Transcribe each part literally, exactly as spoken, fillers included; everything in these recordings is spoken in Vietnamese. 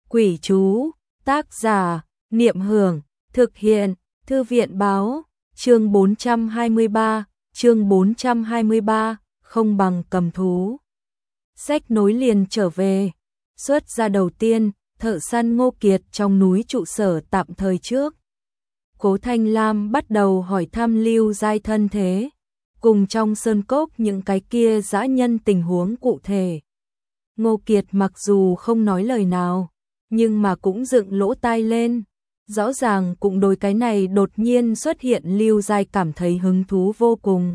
Quỷ chú, tác giả, Niệm Hưởng, thực hiện, Thư viện báo, chương bốn trăm hai mươi ba, chương bốn trăm hai mươi ba, không bằng cầm thú. Sách nối liền trở về, xuất ra đầu tiên, thợ săn Ngô Kiệt trong núi trụ sở tạm thời trước. Cố Thanh Lam bắt đầu hỏi thăm Lưu Giai thân thế, cùng trong sơn cốc những cái kia dã nhân tình huống cụ thể. Ngô Kiệt mặc dù không nói lời nào, nhưng mà cũng dựng lỗ tai lên, rõ ràng cũng đối cái này đột nhiên xuất hiện Lưu Giai cảm thấy hứng thú vô cùng.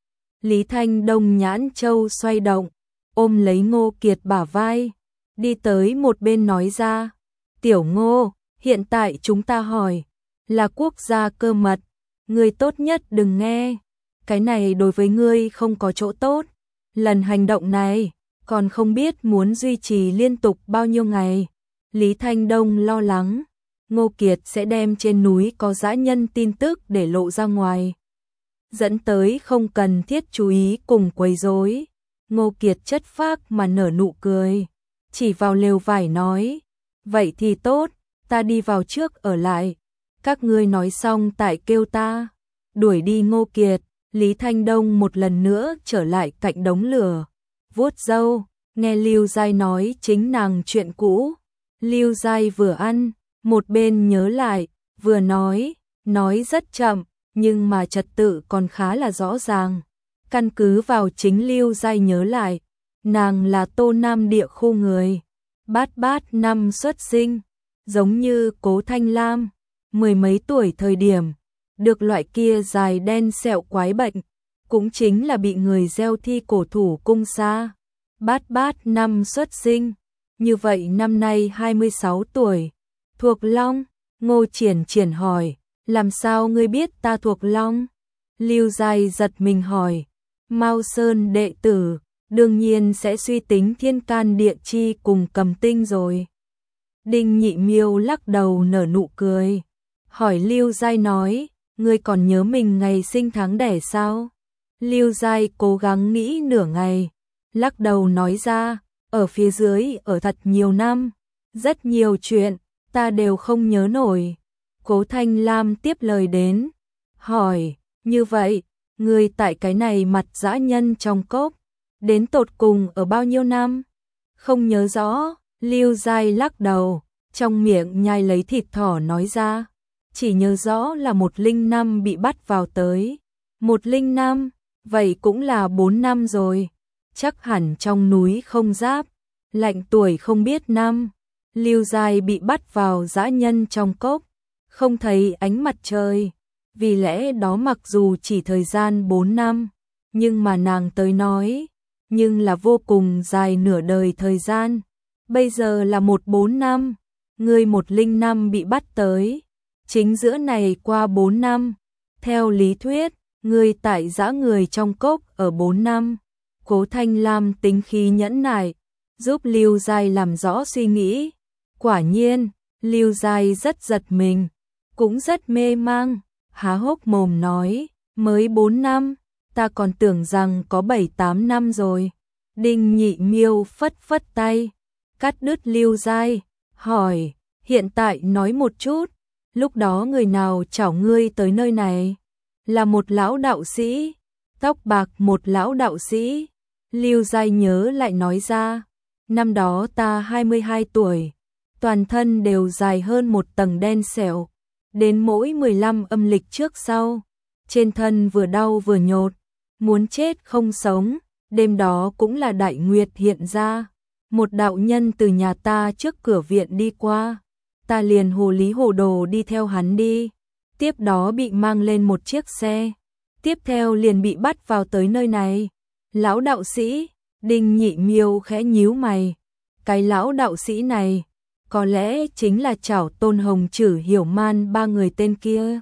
Lý Thanh Đông nhãn châu xoay động, ôm lấy Ngô Kiệt bả vai, đi tới một bên nói ra, Tiểu Ngô, hiện tại chúng ta hỏi, là quốc gia cơ mật, ngươi tốt nhất đừng nghe, cái này đối với ngươi không có chỗ tốt, lần hành động này, còn không biết muốn duy trì liên tục bao nhiêu ngày. Lý Thanh Đông lo lắng, Ngô Kiệt sẽ đem trên núi có dã nhân tin tức để lộ ra ngoài, dẫn tới không cần thiết chú ý cùng quấy rối. Ngô Kiệt chất phác mà nở nụ cười, chỉ vào lều vải nói, vậy thì tốt, ta đi vào trước ở lại, các ngươi nói xong tại kêu ta. Đuổi đi Ngô Kiệt, Lý Thanh Đông một lần nữa trở lại cạnh đống lửa, vuốt râu, nghe Lưu Giai nói chính nàng chuyện cũ. Lưu Giai vừa ăn, một bên nhớ lại, vừa nói, nói rất chậm, nhưng mà trật tự còn khá là rõ ràng. Căn cứ vào chính Lưu Giai nhớ lại, nàng là Tô Nam địa khu người, bát bát năm xuất sinh, giống như Cố Thanh Lam, mười mấy tuổi thời điểm, được loại kia dài đen sẹo quái bệnh, cũng chính là bị người gieo thi cổ thủ cung xa. Bát bát năm xuất sinh, như vậy năm nay hai mươi sáu tuổi, thuộc Long. Ngô Triển Triển hỏi, làm sao ngươi biết ta thuộc Long? Lưu Giai giật mình hỏi, Mao Sơn đệ tử, đương nhiên sẽ suy tính thiên can địa chi cùng cầm tinh rồi. Đinh Nhị Miêu lắc đầu nở nụ cười, hỏi Lưu Giai nói, ngươi còn nhớ mình ngày sinh tháng đẻ sao? Lưu Giai cố gắng nghĩ nửa ngày, lắc đầu nói ra, ở phía dưới ở thật nhiều năm, rất nhiều chuyện, ta đều không nhớ nổi. Cố Thanh Lam tiếp lời đến, hỏi, như vậy, ngươi tại cái này mặt dã nhân trong cốc, đến tột cùng ở bao nhiêu năm? Không nhớ rõ. Lưu Giai lắc đầu, trong miệng nhai lấy thịt thỏ nói ra, chỉ nhớ rõ là một linh năm bị bắt vào tới. Một linh năm, vậy cũng là bốn năm rồi, chắc hẳn trong núi không giáp, lạnh tuổi không biết năm. Lưu Giai bị bắt vào dã nhân trong cốc, không thấy ánh mặt trời, vì lẽ đó mặc dù chỉ thời gian bốn năm, nhưng mà nàng tới nói, nhưng là vô cùng dài nửa đời thời gian. Bây giờ là một bốn năm, ngươi một linh năm bị bắt tới, chính giữa này qua bốn năm, theo lý thuyết, ngươi tại dã người trong cốc ở bốn năm. Cố Thanh Lam tính khí nhẫn nại, giúp Lưu Giai làm rõ suy nghĩ. Quả nhiên, Lưu Giai rất giật mình, cũng rất mê mang, há hốc mồm nói, mới bốn năm, ta còn tưởng rằng có bảy tám năm rồi. Đinh Nhị Miêu phất phất tay, cắt đứt Lưu Giai, hỏi, hiện tại nói một chút, lúc đó người nào chảo ngươi tới nơi này? Là một lão đạo sĩ, tóc bạc một lão đạo sĩ. Lưu Giai nhớ lại nói ra, năm đó ta hai mươi hai tuổi, toàn thân đều dài hơn một tầng đen sẹo, đến mỗi mười lăm âm lịch trước sau, trên thân vừa đau vừa nhột, muốn chết không sống. Đêm đó cũng là đại nguyệt hiện ra, một đạo nhân từ nhà ta trước cửa viện đi qua, ta liền hồ lý hồ đồ đi theo hắn đi, tiếp đó bị mang lên một chiếc xe, tiếp theo liền bị bắt vào tới nơi này. Lão đạo sĩ, Đinh Nhị Miêu khẽ nhíu mày, cái lão đạo sĩ này, có lẽ chính là chảo Tôn Hồng Chử Hiểu Man ba người tên kia.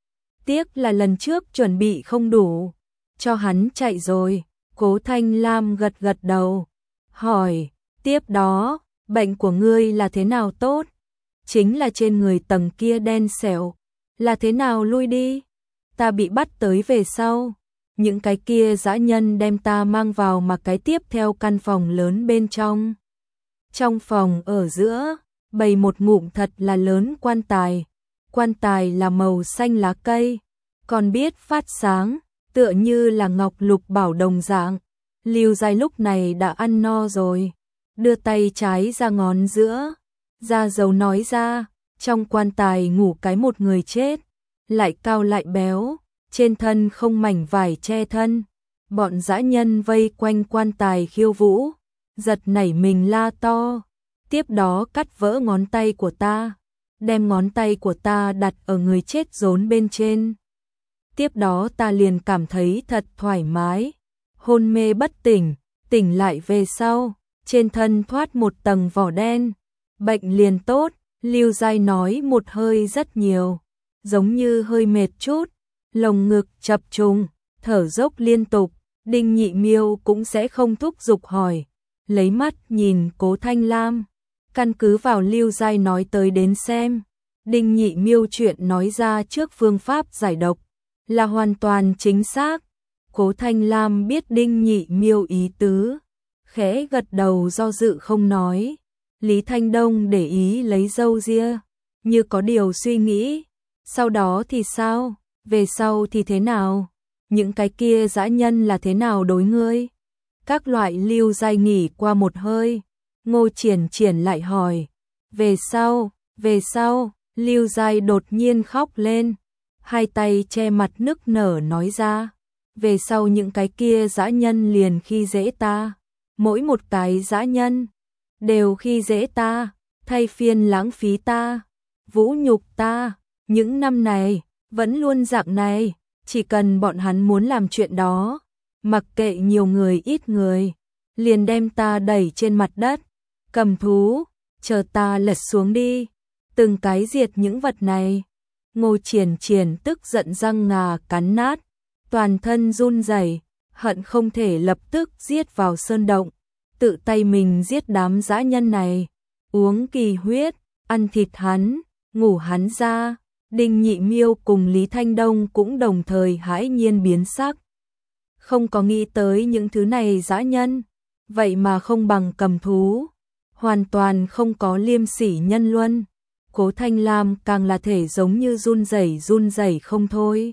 Tiếc là lần trước chuẩn bị không đủ, cho hắn chạy rồi. Cố Thanh Lam gật gật đầu, hỏi, tiếp đó, bệnh của ngươi là thế nào tốt? Chính là trên người tầng kia đen sẹo, là thế nào lui đi? Ta bị bắt tới về sau, những cái kia dã nhân đem ta mang vào mà cái tiếp theo căn phòng lớn bên trong. Trong phòng ở giữa, bày một ngụm thật là lớn quan tài. Quan tài là màu xanh lá cây, còn biết phát sáng, tựa như là ngọc lục bảo đồng dạng. Lưu Giai lúc này đã ăn no rồi, đưa tay trái ra ngón giữa, ra dấu nói ra, trong quan tài ngủ cái một người chết, lại cao lại béo, trên thân không mảnh vải che thân. Bọn dã nhân vây quanh quan tài khiêu vũ, giật nảy mình la to, tiếp đó cắt vỡ ngón tay của ta, đem ngón tay của ta đặt ở người chết rốn bên trên. Tiếp đó ta liền cảm thấy thật thoải mái, hôn mê bất tỉnh, tỉnh lại về sau, trên thân thoát một tầng vỏ đen, bệnh liền tốt. Lưu Giai nói một hơi rất nhiều, giống như hơi mệt chút, lồng ngực chập trùng, thở dốc liên tục. Đinh Nhị Miêu cũng sẽ không thúc giục hỏi, lấy mắt nhìn Cố Thanh Lam, căn cứ vào Lưu Giai nói tới đến xem. Đinh Nhị Miêu chuyện nói ra trước phương pháp giải độc là hoàn toàn chính xác. Cố Thanh Lam biết Đinh Nhị Miêu ý tứ, khẽ gật đầu do dự không nói. Lý Thanh Đông để ý lấy râu ria, như có điều suy nghĩ. Sau đó thì sao? Về sau thì thế nào? Những cái kia dã nhân là thế nào đối ngươi? Các loại. Lưu Giai nghỉ qua một hơi, Ngô Triển Triển lại hỏi. Về sau, về sau, Lưu Giai đột nhiên khóc lên, hai tay che mặt nức nở nói ra. Về sau những cái kia dã nhân liền khi dễ ta, mỗi một cái dã nhân đều khi dễ ta, thay phiên lãng phí ta, vũ nhục ta. Những năm này vẫn luôn dạng này, chỉ cần bọn hắn muốn làm chuyện đó, mặc kệ nhiều người ít người, liền đem ta đẩy trên mặt đất. Cầm thú, chờ ta lật xuống đi, từng cái diệt những vật này. Ngô Triển Triển tức giận răng ngà cắn nát, toàn thân run rẩy, hận không thể lập tức giết vào sơn động, tự tay mình giết đám dã nhân này, uống kỳ huyết, ăn thịt hắn, ngủ hắn ra. Đinh Nhị Miêu cùng Lý Thanh Đông cũng đồng thời hãi nhiên biến sắc. Không có nghĩ tới những thứ này dã nhân, vậy mà không bằng cầm thú, hoàn toàn không có liêm sỉ nhân luân. Cố Thanh Lam càng là thể giống như run rẩy run rẩy không thôi.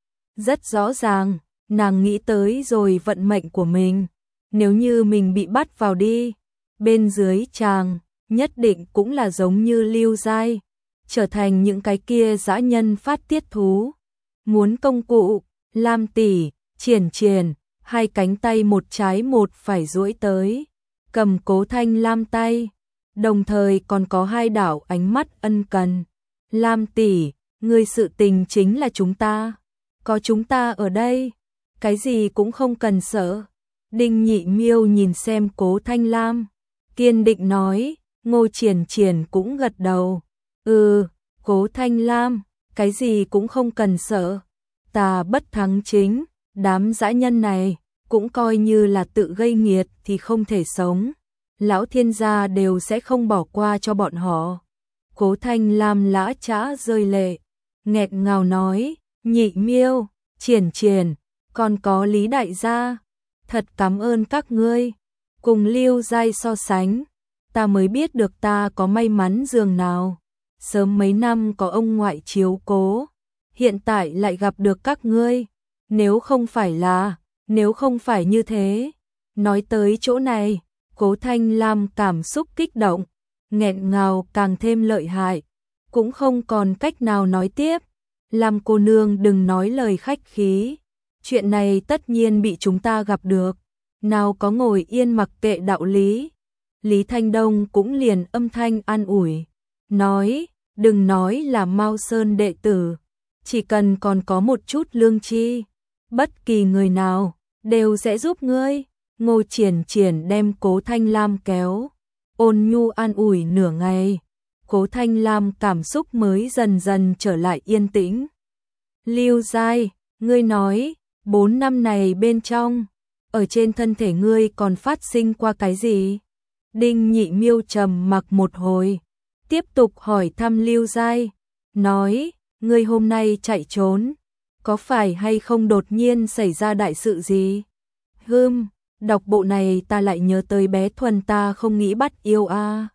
Rất rõ ràng, nàng nghĩ tới rồi vận mệnh của mình, nếu như mình bị bắt vào đi, bên dưới chàng nhất định cũng là giống như Lưu Giai, trở thành những cái kia dã nhân phát tiết thú. Muốn công cụ, Lam tỷ, Triển Triển, hai cánh tay một trái một phải duỗi tới, cầm Cố Thanh Lam tay, đồng thời còn có hai đảo ánh mắt ân cần. Lam tỷ, ngươi sự tình chính là chúng ta, có chúng ta ở đây, cái gì cũng không cần sợ. Đinh Nhị Miêu nhìn xem Cố Thanh Lam, kiên định nói. Ngô Triển Triển cũng gật đầu. Ừ, Cố Thanh Lam, cái gì cũng không cần sợ, ta bất thắng chính, đám dã nhân này cũng coi như là tự gây nghiệt thì không thể sống, lão thiên gia đều sẽ không bỏ qua cho bọn họ. Cố Thanh Lam lã chã rơi lệ, nghẹn ngào nói. Nhị Miêu, Triển Triển, còn có Lý đại gia, thật cảm ơn các ngươi. Cùng Lưu Giai so sánh, ta mới biết được ta có may mắn dường nào. Sớm mấy năm có ông ngoại chiếu cố, hiện tại lại gặp được các ngươi. Nếu không phải là, nếu không phải như thế. Nói tới chỗ này, Cố Thanh Lam cảm xúc kích động, nghẹn ngào càng thêm lợi hại, cũng không còn cách nào nói tiếp. Lam cô nương đừng nói lời khách khí, chuyện này tất nhiên bị chúng ta gặp được, nào có ngồi yên mặc kệ đạo lý. Lý Thanh Đông cũng liền âm thanh an ủi, nói, đừng nói là Mao Sơn đệ tử, chỉ cần còn có một chút lương tri, bất kỳ người nào đều sẽ giúp ngươi. Ngô Triển Triển đem Cố Thanh Lam kéo, ôn nhu an ủi nửa ngày, Cố Thanh Lam cảm xúc mới dần dần trở lại yên tĩnh. Lưu Giai, ngươi nói, bốn năm này bên trong, ở trên thân thể ngươi còn phát sinh qua cái gì? Đinh Nhị Miêu trầm mặc một hồi, tiếp tục hỏi thăm Lưu Giai, nói, ngươi hôm nay chạy trốn, có phải hay không đột nhiên xảy ra đại sự gì? Hừm, đọc bộ này ta lại nhớ tới bé Thuần ta không nghĩ bắt yêu a. À.